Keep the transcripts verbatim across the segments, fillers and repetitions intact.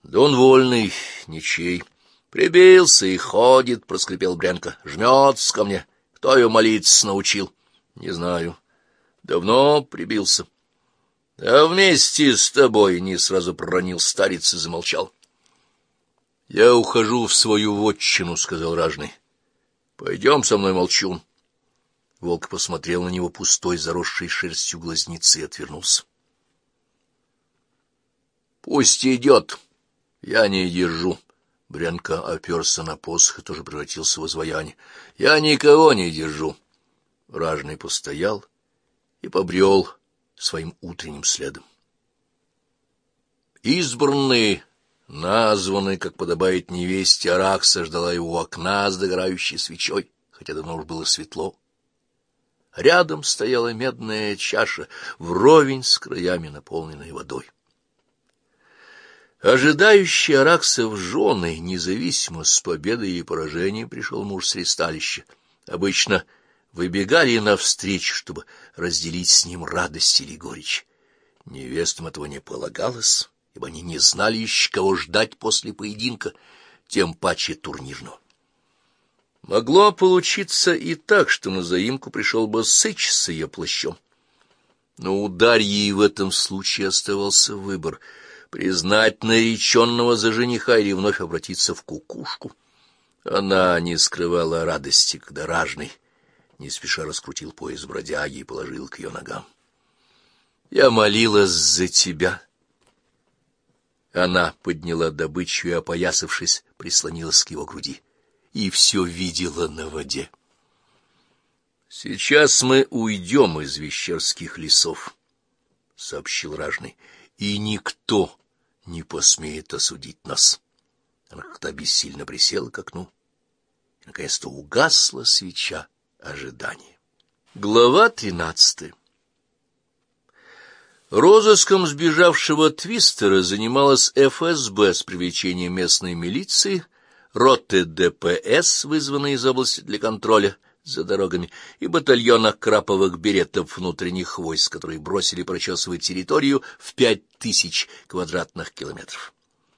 Да он вольный, ничей. Прибился и ходит, — проскрипел Брянко. Жмется ко мне. Кто ее молиться научил? Не знаю. Давно прибился. А вместе с тобой, — не сразу проронил старец и замолчал. Я ухожу в свою вотчину, — сказал ражный. Пойдем со мной, молчун. Волк посмотрел на него пустой, заросшей шерстью глазницы и отвернулся. Пусть идет. Я не держу. Брянко оперся на посох и тоже превратился в изваяние. Я никого не держу. Ражный постоял и побрел своим утренним следом. Избранный, названный, как подобает невесте, Аракса ждала его у окна с догорающей свечой, хотя давно уж было светло. Рядом стояла медная чаша, вровень с краями, наполненная водой. Ожидающий Аракса в жены, независимо с победой и поражением, пришел муж с ристалища. Обычно выбегали навстречу, чтобы разделить с ним радость или горечь. Невестам этого не полагалось, ибо они не знали еще, кого ждать после поединка, тем паче турнирного. Могло получиться и так, что на заимку пришел бы Сыч с ее плащом. Но у Дарьи в этом случае оставался выбор — признать нареченного за жениха или вновь обратиться в кукушку. Она не скрывала радости, когда ражный не спеша раскрутил пояс бродяги и положил к ее ногам. «Я молилась за тебя». Она подняла добычу и, опоясавшись, прислонилась к его груди. И все видела на воде. «Сейчас мы уйдем из Вещерских лесов», — сообщил ражный, — «и никто не посмеет осудить нас». Она как-то бессильно присела к окну. И, наконец-то, угасла свеча ожидания. Глава тринадцатая. Розыском сбежавшего Твистера занималась эф эс бэ с привлечением местной милиции, роты дэ пэ эс, вызванной из области для контроля за дорогами, и батальона краповых беретов внутренних войск, которые бросили прочесывать территорию в пять тысяч квадратных километров.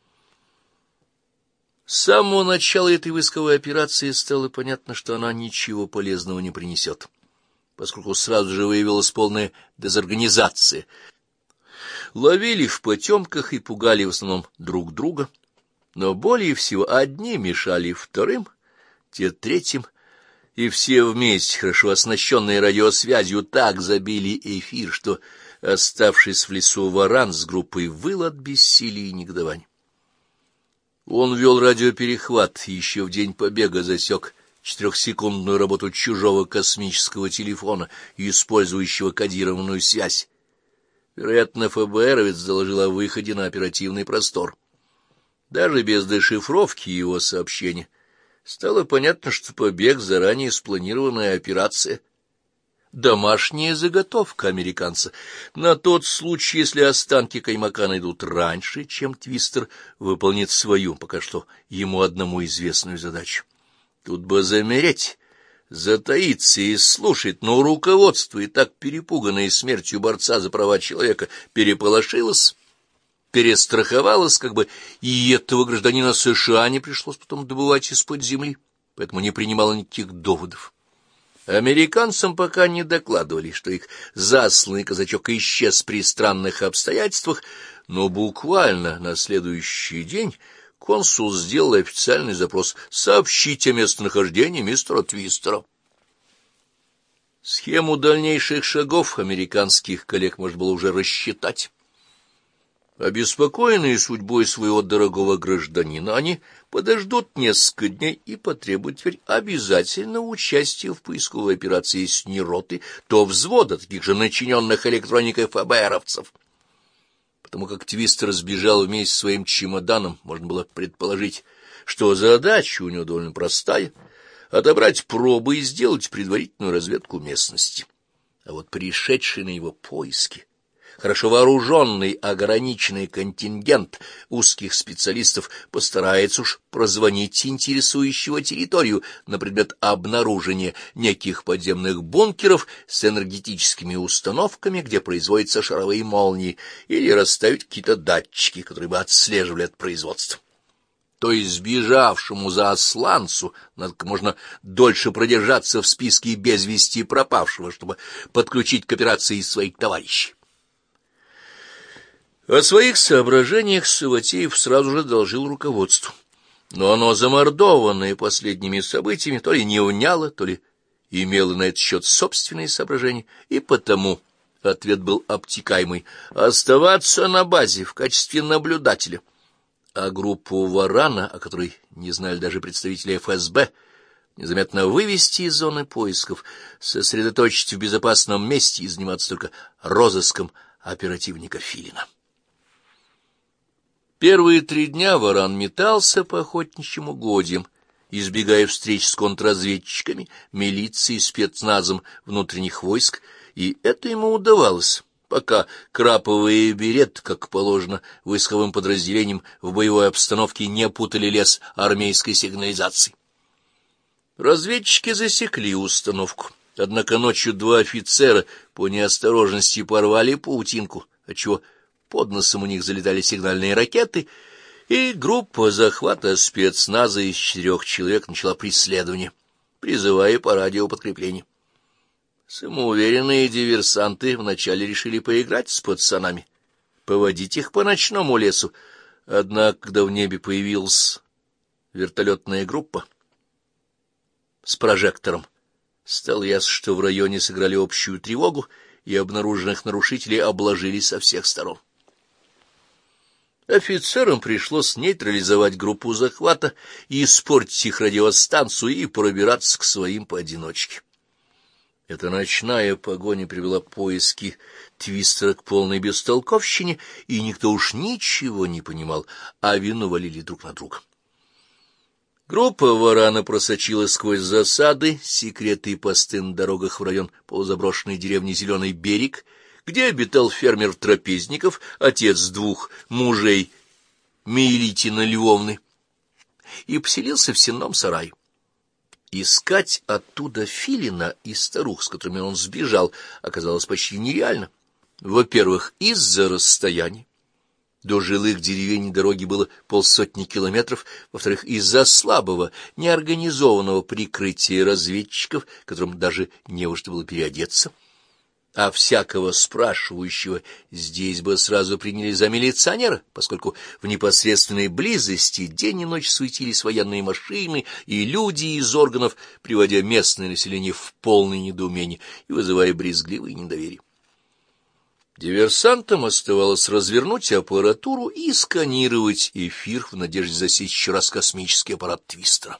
С самого начала этой войсковой операции стало понятно, что она ничего полезного не принесет, поскольку сразу же выявилась полная дезорганизация. Ловили в потемках и пугали в основном друг друга, но более всего одни мешали вторым, те третьим, и все вместе, хорошо оснащенные радиосвязью, так забили эфир, что, оставшись в лесу, варан с группой выл от бессилия и негодования. Он вел радиоперехват и еще в день побега засек четырехсекундную работу чужого космического телефона, использующего кодированную связь. Вероятно, эф бэ эровец доложил о выходе на оперативный простор. Даже без дешифровки его сообщения стало понятно, что побег — заранее спланированная операция. Домашняя заготовка американца на тот случай, если останки Каймака найдут раньше, чем Твистер выполнит свою, пока что ему одному известную задачу. Тут бы замереть, затаиться и слушать, но руководство, и так перепуганное смертью борца за права человека, переполошилось, перестраховалось, как бы и этого гражданина США не пришлось потом добывать из-под земли, поэтому не принимало никаких доводов. Американцам пока не докладывали, что их засланный казачок исчез при странных обстоятельствах, но буквально на следующий день консул сделал официальный запрос сообщить о местонахождении мистера Твистера. Схему дальнейших шагов американских коллег можно было уже рассчитать. Обеспокоенные судьбой своего дорогого гражданина, они подождут несколько дней и потребуют теперь обязательного участия в поисковой операции с не роты, то взвода таких же начиненных электроникой эф бэ эровцев. Потому как Твистер сбежал вместе с своим чемоданом, можно было предположить, что задача у него довольно простая — отобрать пробы и сделать предварительную разведку местности. А вот пришедший на его поиски хорошо вооруженный ограниченный контингент узких специалистов постарается уж прозвонить интересующего территорию на предмет обнаружения неких подземных бункеров с энергетическими установками, где производятся шаровые молнии, или расставить какие-то датчики, которые бы отслеживали от производства. То есть сбежавшему засланцу надо как можно дольше продержаться в списке без вести пропавшего, чтобы подключить к операции своих товарищей. О своих соображениях Саватеев сразу же доложил руководству, но оно, замордованное последними событиями, то ли не уняло, то ли имело на этот счет собственные соображения, и потому ответ был обтекаемый — оставаться на базе в качестве наблюдателя. А группу Варана, о которой не знали даже представители эф эс бэ, незаметно вывести из зоны поисков, сосредоточить в безопасном месте и заниматься только розыском оперативника Филина. Первые три дня Варан метался по охотничьим угодьям, избегая встреч с контрразведчиками, милицией, спецназом внутренних войск, и это ему удавалось, пока краповые берет, как положено войсковым подразделениям, в боевой обстановке не опутали лес армейской сигнализации. Разведчики засекли установку, однако ночью два офицера по неосторожности порвали паутинку, отчего под носом у них залетали сигнальные ракеты, и группа захвата спецназа из четырех человек начала преследование, призывая по радио подкрепление. Самоуверенные диверсанты вначале решили поиграть с пацанами, поводить их по ночному лесу, однако, когда в небе появилась вертолетная группа с прожектором, стало ясно, что в районе сыграли общую тревогу, и обнаруженных нарушителей обложили со всех сторон. Офицерам пришлось нейтрализовать группу захвата и испортить их радиостанцию и пробираться к своим поодиночке. Эта ночная погоня привела поиски Твистера к полной бестолковщине, и никто уж ничего не понимал, а вину валили друг на друга. Группа Варана просочилась сквозь засады, секреты и посты на дорогах в район полузаброшенной деревни Зеленый берег, где обитал фермер Трапезников, отец двух мужей Мейлитина Львовны, и поселился в сенном сарае. Искать оттуда Филина и старух, с которыми он сбежал, оказалось почти нереально. Во-первых, из-за расстояния. До жилых деревень дороги было полсотни километров. Во-вторых, из-за слабого, неорганизованного прикрытия разведчиков, которым даже не во что было переодеться. А всякого спрашивающего здесь бы сразу приняли за милиционера, поскольку в непосредственной близости день и ночь суетились военные машины и люди из органов, приводя местное население в полное недоумение и вызывая брезгливое недоверие. Диверсантам оставалось развернуть аппаратуру и сканировать эфир в надежде засечь еще раз космический аппарат Твистера.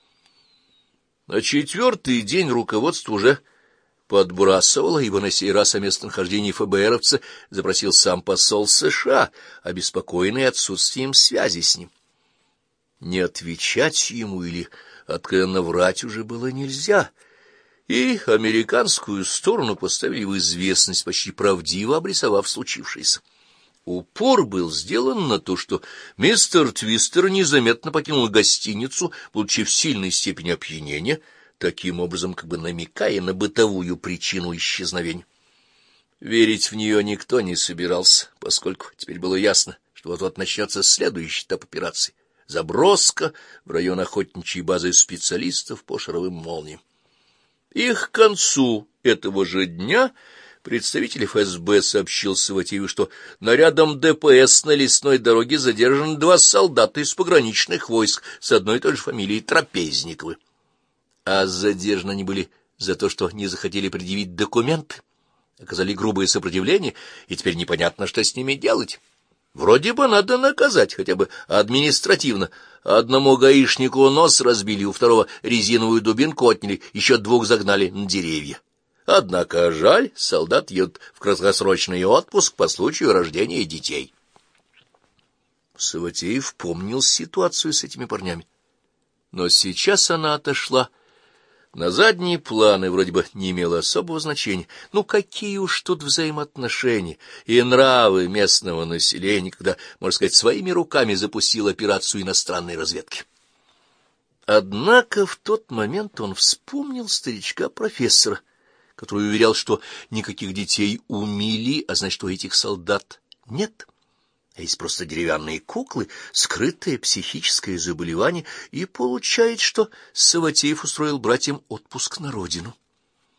На четвертый день руководство уже подбрасывало, ибо на сей раз о местонахождении эф бэ эровца запросил сам посол США, обеспокоенный отсутствием связи с ним. Не отвечать ему или откровенно врать уже было нельзя, и американскую сторону поставили в известность, почти правдиво обрисовав случившееся. Упор был сделан на то, что мистер Твистер незаметно покинул гостиницу, получив сильной степени опьянения, таким образом как бы намекая на бытовую причину исчезновения. Верить в нее никто не собирался, поскольку теперь было ясно, что вот-вот начнется следующий этап операции — заброска в район охотничьей базы специалистов по шаровым молниям. И к концу этого же дня представитель эф эс бэ сообщил Саватееву, что нарядом дэ пэ эс на лесной дороге задержаны два солдата из пограничных войск с одной и той же фамилией Трапезниковы. А задержаны они были за то, что не захотели предъявить документы, оказали грубое сопротивление, и теперь непонятно, что с ними делать. Вроде бы надо наказать, хотя бы административно. Одному гаишнику нос разбили, у второго резиновую дубинку отняли, еще двух загнали на деревья. Однако, жаль, солдат едут в краткосрочный отпуск по случаю рождения детей. Саватеев помнил ситуацию с этими парнями, но сейчас она отошла На задние планы вроде бы не имело особого значения. Ну, какие уж тут взаимоотношения и нравы местного населения, когда, можно сказать, своими руками запустил операцию иностранной разведки. Однако в тот момент он вспомнил старичка-профессора, который уверял, что никаких детей у Мили, а значит, у этих солдат нет. А есть просто деревянные куклы, скрытое психическое заболевание, и получает, что Саватеев устроил братьям отпуск на родину.